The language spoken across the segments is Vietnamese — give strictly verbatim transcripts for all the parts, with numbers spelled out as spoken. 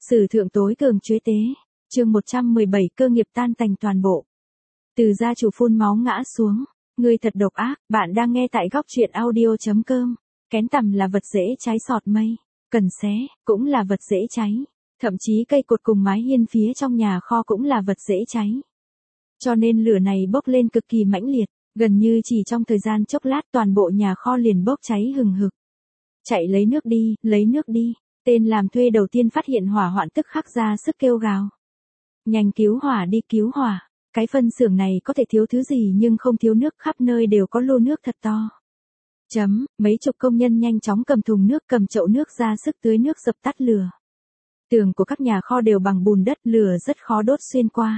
Sử thượng tối cường chuế tế. Chương một trăm mười bảy cơ nghiệp tan tành toàn bộ. Từ gia chủ phun máu ngã xuống. Ngươi thật độc ác, bạn đang nghe tại góc truyện audio.com. Kén tằm là vật dễ cháy sọt mây. Cần xé, cũng là vật dễ cháy. Thậm chí cây cột cùng mái hiên phía trong nhà kho cũng là vật dễ cháy. Cho nên lửa này bốc lên cực kỳ mãnh liệt. Gần như chỉ trong thời gian chốc lát toàn bộ nhà kho liền bốc cháy hừng hực. Chạy lấy nước đi, lấy nước đi. Tên làm thuê đầu tiên phát hiện hỏa hoạn tức khắc ra sức kêu gào. Nhanh cứu hỏa đi, cứu hỏa. Cái phân xưởng này có thể thiếu thứ gì nhưng không thiếu nước, khắp nơi đều có lô nước thật to. Chấm, mấy chục công nhân nhanh chóng cầm thùng nước, cầm chậu nước ra sức tưới nước dập tắt lửa. Tường của các nhà kho đều bằng bùn đất, lửa rất khó đốt xuyên qua.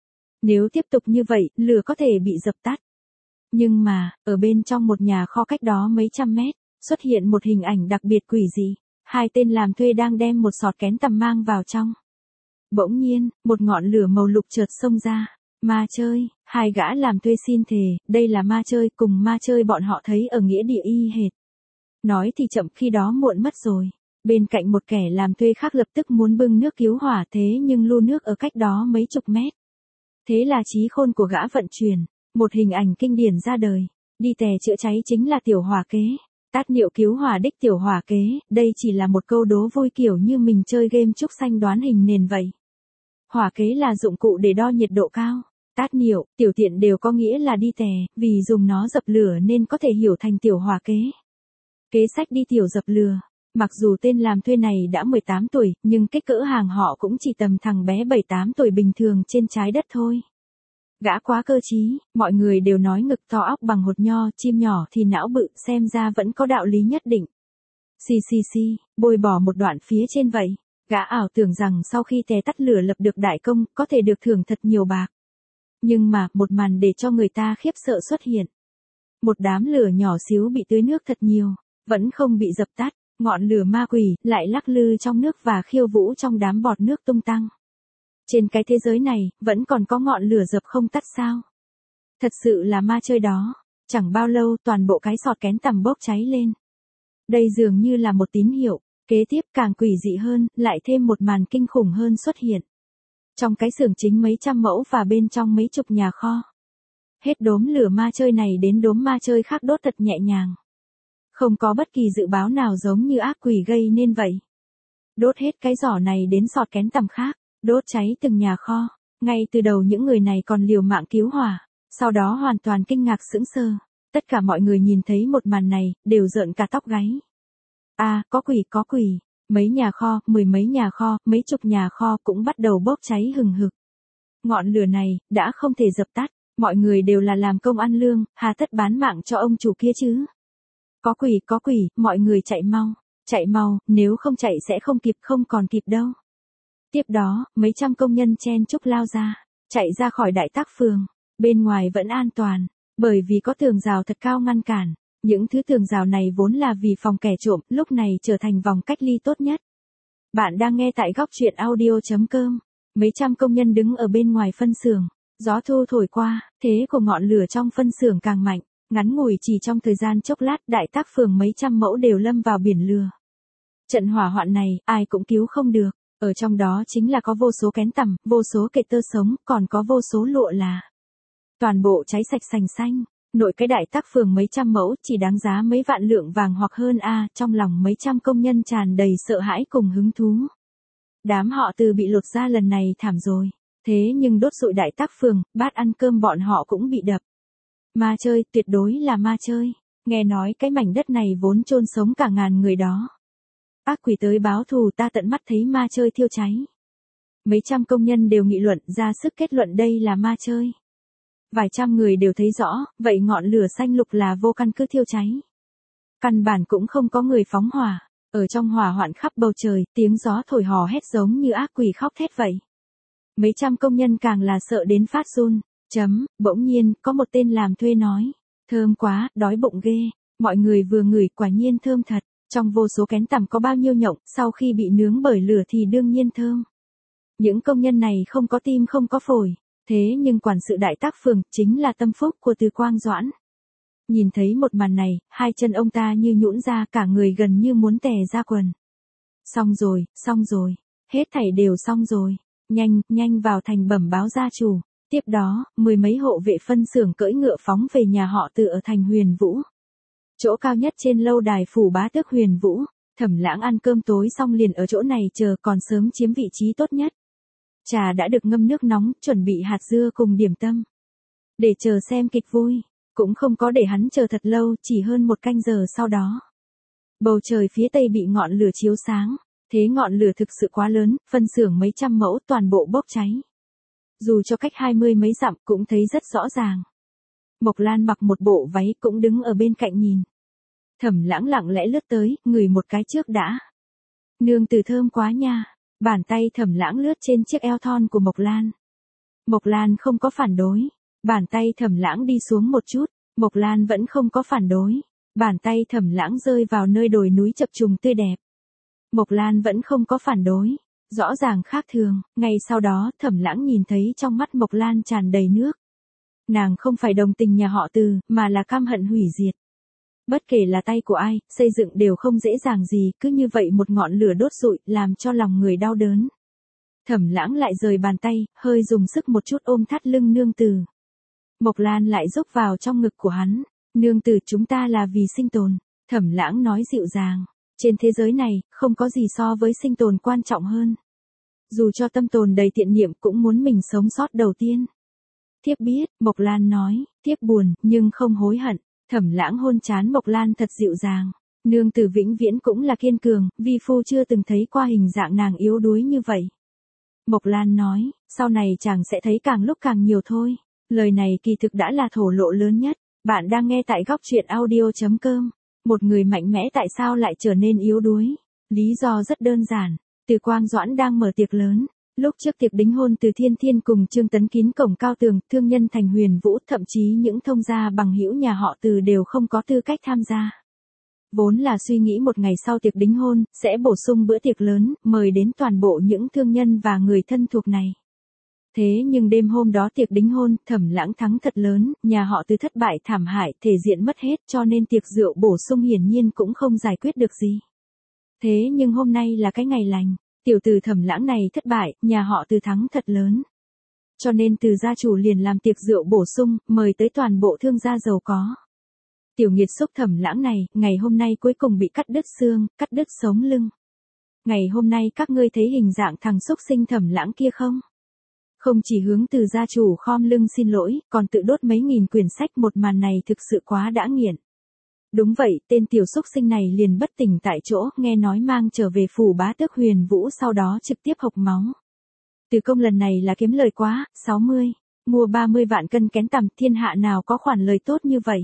Nếu tiếp tục như vậy, lửa có thể bị dập tắt. Nhưng mà, ở bên trong một nhà kho cách đó mấy trăm mét, xuất hiện một hình ảnh đặc biệt quỷ dị. Hai tên làm thuê đang đem một sọt kén tằm mang vào trong. Bỗng nhiên, một ngọn lửa màu lục chợt xông ra. Ma chơi, hai gã làm thuê xin thề, đây là ma chơi, cùng ma chơi bọn họ thấy ở nghĩa địa y hệt. Nói thì chậm, khi đó muộn mất rồi. Bên cạnh một kẻ làm thuê khác lập tức muốn bưng nước cứu hỏa, thế nhưng lu nước ở cách đó mấy chục mét. Thế là trí khôn của gã vận chuyển, một hình ảnh kinh điển ra đời. Đi tè chữa cháy chính là tiểu hỏa kế. Tát niệu cứu hỏa đích tiểu hỏa kế, đây chỉ là một câu đố vui kiểu như mình chơi game trúc xanh đoán hình nền vậy. Hỏa kế là dụng cụ để đo nhiệt độ cao. Tát niệu, tiểu tiện đều có nghĩa là đi tè, vì dùng nó dập lửa nên có thể hiểu thành tiểu hỏa kế. Kế sách đi tiểu dập lửa. Mặc dù tên làm thuê này đã mười tám tuổi, nhưng kích cỡ hàng họ cũng chỉ tầm thằng bé bảy tám tuổi bình thường trên trái đất thôi. Gã quá cơ trí, mọi người đều nói ngực to óc bằng hột nho, chim nhỏ thì não bự, xem ra vẫn có đạo lý nhất định. Xì xì xì, bôi bỏ một đoạn phía trên vậy. Gã ảo tưởng rằng sau khi tè tắt lửa lập được đại công, có thể được thưởng thật nhiều bạc. Nhưng mà, một màn để cho người ta khiếp sợ xuất hiện. Một đám lửa nhỏ xíu bị tưới nước thật nhiều, vẫn không bị dập tắt. Ngọn lửa ma quỷ lại lắc lư trong nước và khiêu vũ trong đám bọt nước tung tăng. Trên cái thế giới này, vẫn còn có ngọn lửa dập không tắt sao? Thật sự là ma chơi đó. Chẳng bao lâu toàn bộ cái sọt kén tằm bốc cháy lên. Đây dường như là một tín hiệu. Kế tiếp càng quỷ dị hơn, lại thêm một màn kinh khủng hơn xuất hiện. Trong cái xưởng chính mấy trăm mẫu và bên trong mấy chục nhà kho. Hết đốm lửa ma chơi này đến đốm ma chơi khác đốt thật nhẹ nhàng. Không có bất kỳ dự báo nào giống như ác quỷ gây nên vậy. Đốt hết cái giỏ này đến sọt kén tằm khác, đốt cháy từng nhà kho. Ngay từ đầu những người này còn liều mạng cứu hỏa, sau đó hoàn toàn kinh ngạc sững sờ. Tất cả mọi người nhìn thấy một màn này, đều rợn cả tóc gáy. À, có quỷ, có quỷ. Mấy nhà kho, mười mấy nhà kho, mấy chục nhà kho cũng bắt đầu bốc cháy hừng hực. Ngọn lửa này, đã không thể dập tắt, mọi người đều là làm công ăn lương, hà tất bán mạng cho ông chủ kia chứ. Có quỷ, có quỷ, mọi người chạy mau, chạy mau, nếu không chạy sẽ không kịp, không còn kịp đâu. Tiếp đó, mấy trăm công nhân chen chúc lao ra, chạy ra khỏi đại tác phường, bên ngoài vẫn an toàn, bởi vì có tường rào thật cao ngăn cản. Những thứ tường rào này vốn là vì phòng kẻ trộm, lúc này trở thành vòng cách ly tốt nhất. Bạn đang nghe tại góc truyện audio.com. Mấy trăm công nhân đứng ở bên ngoài phân xưởng, gió thu thổi qua, thế của ngọn lửa trong phân xưởng càng mạnh. Ngắn ngủi chỉ trong thời gian chốc lát, đại tác phường mấy trăm mẫu đều lâm vào biển lửa. Trận hỏa hoạn này, ai cũng cứu không được. Ở trong đó chính là có vô số kén tằm, vô số kệ tơ sống, còn có vô số lụa là. Toàn bộ cháy sạch sành xanh. Nội cái đại tác phường mấy trăm mẫu chỉ đáng giá mấy vạn lượng vàng hoặc hơn a, à, trong lòng mấy trăm công nhân tràn đầy sợ hãi cùng hứng thú. Đám họ Từ bị lột ra lần này thảm rồi. Thế nhưng đốt rụi đại tác phường, bát ăn cơm bọn họ cũng bị đập. Ma chơi, tuyệt đối là ma chơi. Nghe nói cái mảnh đất này vốn chôn sống cả ngàn người đó. Ác quỷ tới báo thù, ta tận mắt thấy ma chơi thiêu cháy. Mấy trăm công nhân đều nghị luận ra sức kết luận đây là ma chơi. Vài trăm người đều thấy rõ, vậy ngọn lửa xanh lục là vô căn cứ thiêu cháy. Căn bản cũng không có người phóng hỏa. Ở trong hỏa hoạn khắp bầu trời, tiếng gió thổi hò hét giống như ác quỷ khóc thét vậy. Mấy trăm công nhân càng là sợ đến phát run. Chấm, bỗng nhiên, có một tên làm thuê nói. Thơm quá, đói bụng ghê. Mọi người vừa ngửi, quả nhiên thơm thật. Trong vô số kén tằm có bao nhiêu nhộng, sau khi bị nướng bởi lửa thì đương nhiên thơm. Những công nhân này không có tim không có phổi. Thế nhưng quản sự đại tác phường chính là tâm phúc của Từ Quang Doãn. Nhìn thấy một màn này, hai chân ông ta như nhũn ra, cả người gần như muốn tè ra quần. Xong rồi, xong rồi. Hết thảy đều xong rồi. Nhanh, nhanh vào thành bẩm báo gia chủ. Tiếp đó, mười mấy hộ vệ phân xưởng cưỡi ngựa phóng về nhà họ Từ ở thành Huyền Vũ. Chỗ cao nhất trên lâu đài phủ bá tước Huyền Vũ. Thẩm Lãng ăn cơm tối xong liền ở chỗ này chờ, còn sớm chiếm vị trí tốt nhất. Trà đã được ngâm nước nóng, chuẩn bị hạt dưa cùng điểm tâm. Để chờ xem kịch vui. Cũng không có để hắn chờ thật lâu, chỉ hơn một canh giờ sau đó. Bầu trời phía tây bị ngọn lửa chiếu sáng. Thế ngọn lửa thực sự quá lớn, phân xưởng mấy trăm mẫu toàn bộ bốc cháy. Dù cho cách hai mươi mấy dặm cũng thấy rất rõ ràng. Mộc Lan mặc một bộ váy cũng đứng ở bên cạnh nhìn. Thẩm Lãng lặng lẽ lướt tới, ngửi một cái trước đã. Nương tử thơm quá nha. Bàn tay Thẩm Lãng lướt trên chiếc eo thon của Mộc Lan. Mộc Lan không có phản đối. Bàn tay Thẩm Lãng đi xuống một chút, Mộc Lan vẫn không có phản đối. Bàn tay Thẩm Lãng rơi vào nơi đồi núi chập trùng tươi đẹp. Mộc Lan vẫn không có phản đối. Rõ ràng khác thường, ngay sau đó Thẩm Lãng nhìn thấy trong mắt Mộc Lan tràn đầy nước. Nàng không phải đồng tình nhà họ Từ, mà là căm hận hủy diệt. Bất kể là tay của ai, xây dựng đều không dễ dàng gì, cứ như vậy một ngọn lửa đốt rụi, làm cho lòng người đau đớn. Thẩm Lãng lại rời bàn tay, hơi dùng sức một chút ôm thắt lưng nương tử. Mộc Lan lại rúc vào trong ngực của hắn. Nương tử, chúng ta là vì sinh tồn. Thẩm Lãng nói dịu dàng. Trên thế giới này, không có gì so với sinh tồn quan trọng hơn. Dù cho tâm tồn đầy thiện niệm cũng muốn mình sống sót đầu tiên. Thiếp biết, Mộc Lan nói, thiếp buồn, nhưng không hối hận. Thẩm Lãng hôn trán Mộc Lan thật dịu dàng. Nương tử vĩnh viễn cũng là kiên cường, vi phu chưa từng thấy qua hình dạng nàng yếu đuối như vậy. Mộc Lan nói, sau này chàng sẽ thấy càng lúc càng nhiều thôi. Lời này kỳ thực đã là thổ lộ lớn nhất. Bạn đang nghe tại góc truyện audio chấm com. Một người mạnh mẽ tại sao lại trở nên yếu đuối? Lý do rất đơn giản. Từ Quang Doãn đang mở tiệc lớn. Lúc trước tiệc đính hôn Từ Thiên Thiên cùng Trương Tấn kín cổng cao tường, thương nhân thành Huyền Vũ, thậm chí những thông gia bằng hữu nhà họ Từ đều không có tư cách tham gia. Vốn là suy nghĩ một ngày sau tiệc đính hôn, sẽ bổ sung bữa tiệc lớn, mời đến toàn bộ những thương nhân và người thân thuộc này. Thế nhưng đêm hôm đó tiệc đính hôn, Thẩm Lãng thắng thật lớn, nhà họ Từ thất bại thảm hại, thể diện mất hết, cho nên tiệc rượu bổ sung hiển nhiên cũng không giải quyết được gì. Thế nhưng hôm nay là cái ngày lành, tiểu tử Thẩm Lãng này thất bại, nhà họ Từ thắng thật lớn. Cho nên Từ gia chủ liền làm tiệc rượu bổ sung, mời tới toàn bộ thương gia giàu có. Tiểu nghiệt xúc Thẩm Lãng này, ngày hôm nay cuối cùng bị cắt đứt xương, cắt đứt sống lưng. Ngày hôm nay các ngươi thấy hình dạng thằng xúc sinh Thẩm Lãng kia không? Không chỉ hướng Từ gia chủ khom lưng xin lỗi, còn tự đốt mấy nghìn quyển sách, một màn này thực sự quá đã nghiện. Đúng vậy, tên tiểu xúc sinh này liền bất tỉnh tại chỗ, nghe nói mang trở về phủ bá tước Huyền Vũ, sau đó trực tiếp hộc máu. Từ công lần này là kiếm lời quá, sáu mươi, mua ba mươi vạn cân kén tằm, thiên hạ nào có khoản lời tốt như vậy.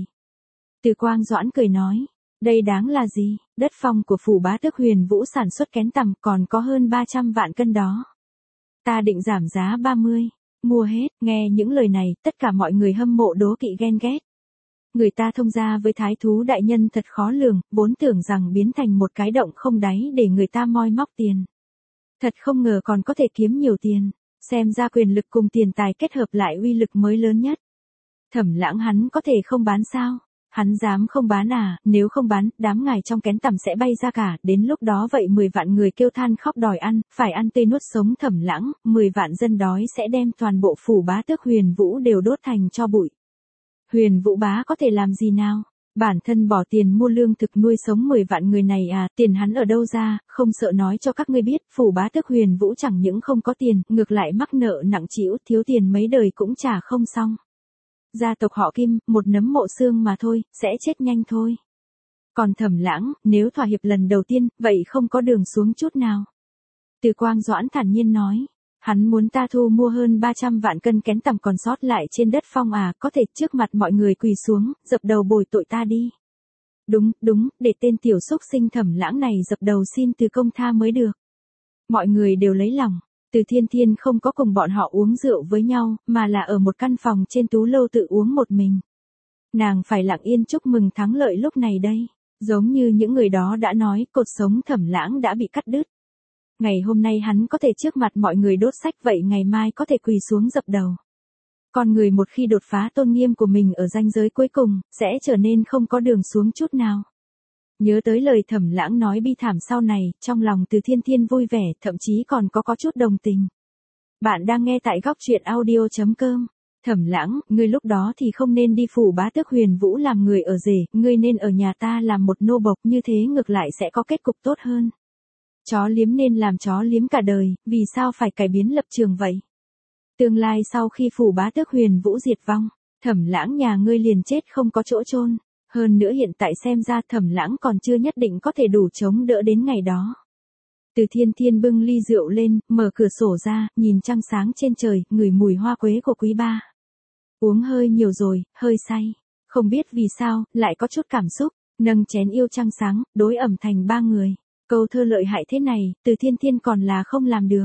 Từ Quang Doãn cười nói, đây đáng là gì, đất phong của phủ bá tước Huyền Vũ sản xuất kén tằm còn có hơn ba trăm vạn cân đó. Ta định giảm giá ba mươi, mua hết. Nghe những lời này, tất cả mọi người hâm mộ đố kỵ ghen ghét. Người ta thông gia với thái thú đại nhân thật khó lường, vốn tưởng rằng biến thành một cái động không đáy để người ta moi móc tiền. Thật không ngờ còn có thể kiếm nhiều tiền, xem ra quyền lực cùng tiền tài kết hợp lại uy lực mới lớn nhất. Thẩm Lãng hắn có thể không bán sao? Hắn dám không bán à, nếu không bán, đám ngài trong kén tằm sẽ bay ra cả, đến lúc đó vậy mười vạn người kêu than khóc đòi ăn, phải ăn tươi nuốt sống Thẩm Lãng, mười vạn dân đói sẽ đem toàn bộ phủ bá tước Huyền Vũ đều đốt thành tro bụi. Huyền Vũ bá có thể làm gì nào? Bản thân bỏ tiền mua lương thực nuôi sống mười vạn người này à, tiền hắn ở đâu ra, không sợ nói cho các ngươi biết, phủ bá tước Huyền Vũ chẳng những không có tiền, ngược lại mắc nợ nặng trĩu, thiếu tiền mấy đời cũng trả không xong. Gia tộc họ Kim, một nấm mộ xương mà thôi, sẽ chết nhanh thôi. Còn Thẩm Lãng, nếu thỏa hiệp lần đầu tiên, vậy không có đường xuống chút nào. Từ Quang Doãn thản nhiên nói, hắn muốn ta thu mua hơn ba trăm vạn cân kén tằm còn sót lại trên đất phong à, có thể trước mặt mọi người quỳ xuống, dập đầu bồi tội ta đi. Đúng, đúng, để tên tiểu xúc sinh Thẩm Lãng này dập đầu xin từ công tha mới được. Mọi người đều lấy lòng. Từ Thiên Thiên không có cùng bọn họ uống rượu với nhau, mà là ở một căn phòng trên tú lâu tự uống một mình. Nàng phải lặng yên chúc mừng thắng lợi lúc này đây. Giống như những người đó đã nói, cột sống Thẩm Lãng đã bị cắt đứt. Ngày hôm nay hắn có thể trước mặt mọi người đốt sách, vậy ngày mai có thể quỳ xuống dập đầu. Con người một khi đột phá tôn nghiêm của mình ở ranh giới cuối cùng, sẽ trở nên không có đường xuống chút nào. Nhớ tới lời Thẩm Lãng nói bi thảm sau này, trong lòng Từ Thiên Thiên vui vẻ, thậm chí còn có có chút đồng tình. Bạn đang nghe tại góc truyện audio chấm com. Thẩm Lãng, ngươi lúc đó thì không nên đi phủ bá tước Huyền Vũ làm người ở rể, ngươi nên ở nhà ta làm một nô bộc, như thế ngược lại sẽ có kết cục tốt hơn. Chó liếm nên làm chó liếm cả đời, vì sao phải cải biến lập trường vậy? Tương lai sau khi phủ bá tước Huyền Vũ diệt vong, Thẩm Lãng nhà ngươi liền chết không có chỗ chôn. Hơn nữa hiện tại xem ra Thẩm Lãng còn chưa nhất định có thể đủ chống đỡ đến ngày đó. Từ Thiên Thiên bưng ly rượu lên, mở cửa sổ ra, nhìn trăng sáng trên trời, ngửi mùi hoa quế của quý ba. Uống hơi nhiều rồi, hơi say. Không biết vì sao, lại có chút cảm xúc, nâng chén yêu trăng sáng, đối ẩm thành ba người. Câu thơ lợi hại thế này, Từ Thiên Thiên còn là không làm được.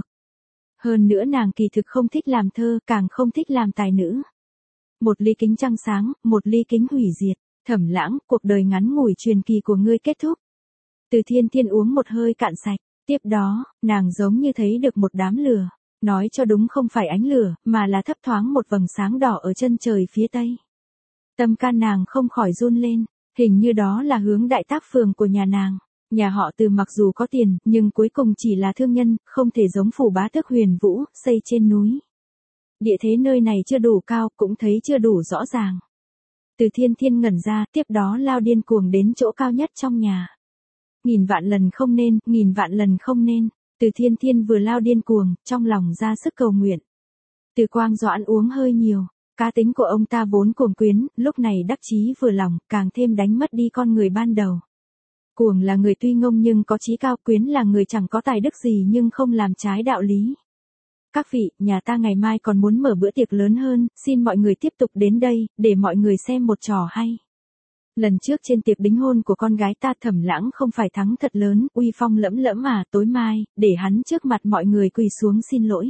Hơn nữa nàng kỳ thực không thích làm thơ, càng không thích làm tài nữ. Một ly kính trăng sáng, một ly kính hủy diệt. Thẩm Lãng, cuộc đời ngắn ngủi truyền kỳ của ngươi kết thúc. Từ Thiên Thiên uống một hơi cạn sạch, tiếp đó, nàng giống như thấy được một đám lửa, nói cho đúng không phải ánh lửa, mà là thấp thoáng một vầng sáng đỏ ở chân trời phía tây. Tâm can nàng không khỏi run lên, hình như đó là hướng Đại Tác Phường của nhà nàng. Nhà họ Từ mặc dù có tiền, nhưng cuối cùng chỉ là thương nhân, không thể giống phủ bá tước Huyền Vũ, xây trên núi. Địa thế nơi này chưa đủ cao, cũng thấy chưa đủ rõ ràng. Từ Thiên Thiên ngẩn ra, tiếp đó lao điên cuồng đến chỗ cao nhất trong nhà. Nghìn vạn lần không nên, nghìn vạn lần không nên. Từ Thiên Thiên vừa lao điên cuồng, trong lòng ra sức cầu nguyện. Từ Quang Doãn uống hơi nhiều, cá tính của ông ta vốn cuồng quyến, lúc này đắc chí vừa lòng, càng thêm đánh mất đi con người ban đầu. Cuồng là người tuy ngông nhưng có chí cao, quyến là người chẳng có tài đức gì nhưng không làm trái đạo lý. Các vị, nhà ta ngày mai còn muốn mở bữa tiệc lớn hơn, xin mọi người tiếp tục đến đây, để mọi người xem một trò hay. Lần trước trên tiệc đính hôn của con gái ta Thẩm Lãng không phải thắng thật lớn, uy phong lẫm lẫm à, tối mai, để hắn trước mặt mọi người quỳ xuống xin lỗi.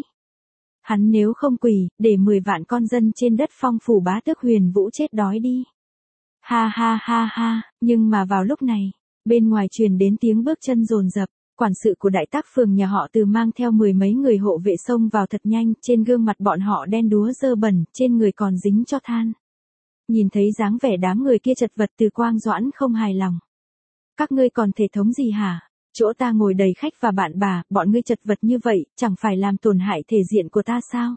Hắn nếu không quỳ, để mười vạn con dân trên đất phong phủ bá tước Huyền Vũ chết đói đi. Ha ha ha ha, nhưng mà vào lúc này, bên ngoài truyền đến tiếng bước chân dồn dập. Quản sự của Đại Tác Phường nhà họ Từ mang theo mười mấy người hộ vệ xông vào thật nhanh, trên gương mặt bọn họ đen đúa dơ bẩn, trên người còn dính cho than. Nhìn thấy dáng vẻ đám người kia chật vật, Từ Quang Doãn không hài lòng. Các ngươi còn thể thống gì hả? Chỗ ta ngồi đầy khách và bạn bà, bọn ngươi chật vật như vậy, chẳng phải làm tổn hại thể diện của ta sao?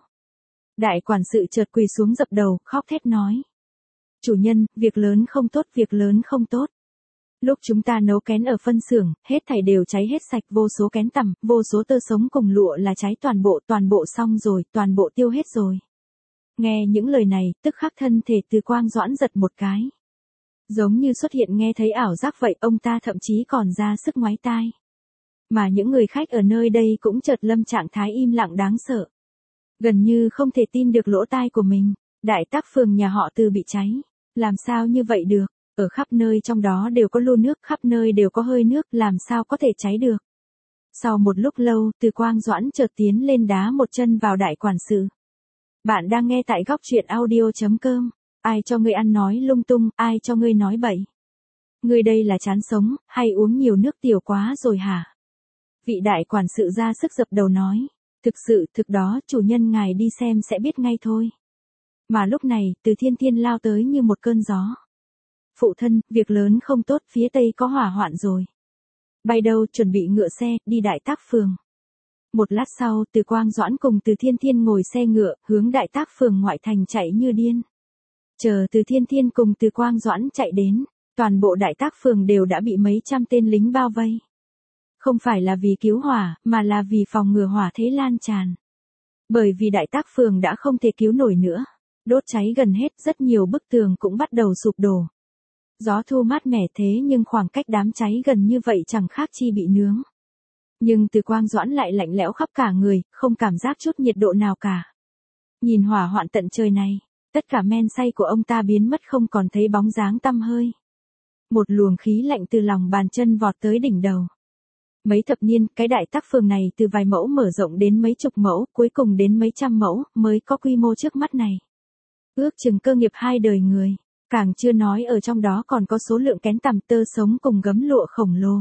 Đại quản sự chợt quỳ xuống dập đầu, khóc thét nói. Chủ nhân, việc lớn không tốt, việc lớn không tốt. Lúc chúng ta nấu kén ở phân xưởng, hết thảy đều cháy hết sạch, vô số kén tằm, vô số tơ sống cùng lụa là cháy toàn bộ, toàn bộ xong rồi, toàn bộ tiêu hết rồi. Nghe những lời này, tức khắc thân thể Từ Quang Doãn giật một cái. Giống như xuất hiện nghe thấy ảo giác vậy, ông ta thậm chí còn ra sức ngoáy tai. Mà những người khách ở nơi đây cũng chợt lâm trạng thái im lặng đáng sợ. Gần như không thể tin được lỗ tai của mình, Đại Tác Phường nhà họ Từ bị cháy. Làm sao như vậy được? Ở khắp nơi trong đó đều có lu nước, khắp nơi đều có hơi nước, làm sao có thể cháy được. Sau một lúc lâu, Từ Quang Doãn chợt tiến lên đá một chân vào đại quản sự. Bạn đang nghe tại góc truyện audio chấm com. Ai cho ngươi ăn nói lung tung, ai cho ngươi nói bậy? Ngươi đây là chán sống, hay uống nhiều nước tiểu quá rồi hả? Vị đại quản sự ra sức dập đầu nói. Thực sự, thực đó, chủ nhân ngài đi xem sẽ biết ngay thôi. Mà lúc này, Từ Thiên Thiên lao tới như một cơn gió. Phụ thân, việc lớn không tốt, phía tây có hỏa hoạn rồi. Bay đâu, chuẩn bị ngựa xe, đi Đại Tác Phường. Một lát sau, Từ Quang Doãn cùng Từ Thiên Thiên ngồi xe ngựa, hướng Đại Tác Phường ngoại thành chạy như điên. Chờ Từ Thiên Thiên cùng Từ Quang Doãn chạy đến, toàn bộ Đại Tác Phường đều đã bị mấy trăm tên lính bao vây. Không phải là vì cứu hỏa, mà là vì phòng ngừa hỏa thế lan tràn. Bởi vì Đại Tác Phường đã không thể cứu nổi nữa. Đốt cháy gần hết, rất nhiều bức tường cũng bắt đầu sụp đổ. Gió thu mát mẻ thế nhưng khoảng cách đám cháy gần như vậy chẳng khác chi bị nướng. Nhưng Từ Quang Doãn lại lạnh lẽo khắp cả người, không cảm giác chút nhiệt độ nào cả. Nhìn hỏa hoạn tận trời này, tất cả men say của ông ta biến mất không còn thấy bóng dáng tăm hơi. Một luồng khí lạnh từ lòng bàn chân vọt tới đỉnh đầu. Mấy thập niên, cái Đại Tác Phường này từ vài mẫu mở rộng đến mấy chục mẫu, cuối cùng đến mấy trăm mẫu, mới có quy mô trước mắt này. Ước chừng cơ nghiệp hai đời người. Càng chưa nói ở trong đó còn có số lượng kén tằm tơ sống cùng gấm lụa khổng lồ.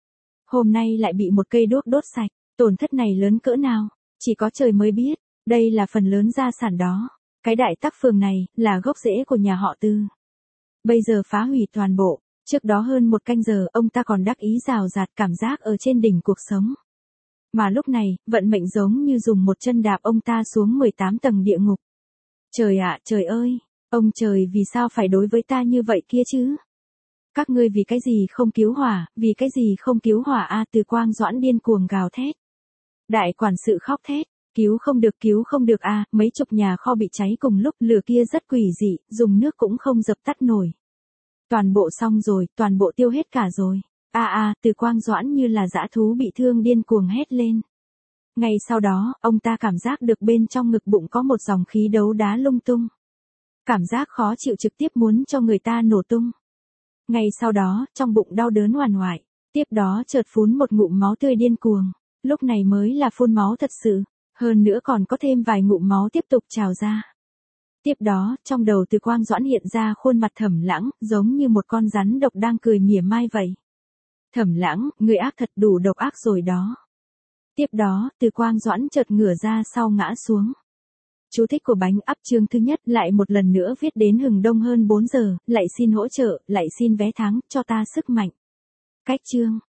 Hôm nay lại bị một cây đốt đốt sạch, tổn thất này lớn cỡ nào, chỉ có trời mới biết, đây là phần lớn gia sản đó. Cái Đại Tác Phường này, là gốc rễ của nhà họ Từ. Bây giờ phá hủy toàn bộ, Trước đó hơn một canh giờ, ông ta còn đắc ý rào rạt cảm giác ở trên đỉnh cuộc sống. Mà lúc này, vận mệnh giống như dùng một chân đạp ông ta xuống mười tám tầng địa ngục. Trời ạ, trời ơi, ông trời vì sao phải đối với ta như vậy kia chứ? Các ngươi vì cái gì không cứu hỏa, vì cái gì không cứu hỏa a? Từ Quang Doãn điên cuồng gào thét. Đại quản sự khóc thét, cứu không được, cứu không được a, mấy chục nhà kho bị cháy cùng lúc, lửa kia rất quỷ dị, dùng nước cũng không dập tắt nổi. Toàn bộ xong rồi, toàn bộ tiêu hết cả rồi. A a, Từ Quang Doãn như là dã thú bị thương điên cuồng hét lên. Ngay sau đó, ông ta cảm giác được bên trong ngực bụng có một dòng khí đấu đá lung tung. Cảm giác khó chịu trực tiếp muốn cho người ta nổ tung. Ngay sau đó, trong bụng đau đớn oằn oại, tiếp đó chợt phun một ngụm máu tươi điên cuồng, lúc này mới là phun máu thật sự, hơn nữa còn có thêm vài ngụm máu tiếp tục trào ra. Tiếp đó, trong đầu Từ Quang Doãn hiện ra khuôn mặt Thẩm Lãng, giống như một con rắn độc đang cười mỉa mai vậy. Thẩm Lãng, người ác thật, đủ độc ác rồi đó. Tiếp đó, Từ Quang Doãn chợt ngửa ra sau ngã xuống. Chú thích của bánh ắp chương thứ nhất lại một lần nữa viết đến hừng đông hơn bốn giờ, lại xin hỗ trợ, lại xin vé tháng, cho ta sức mạnh. Cách chương.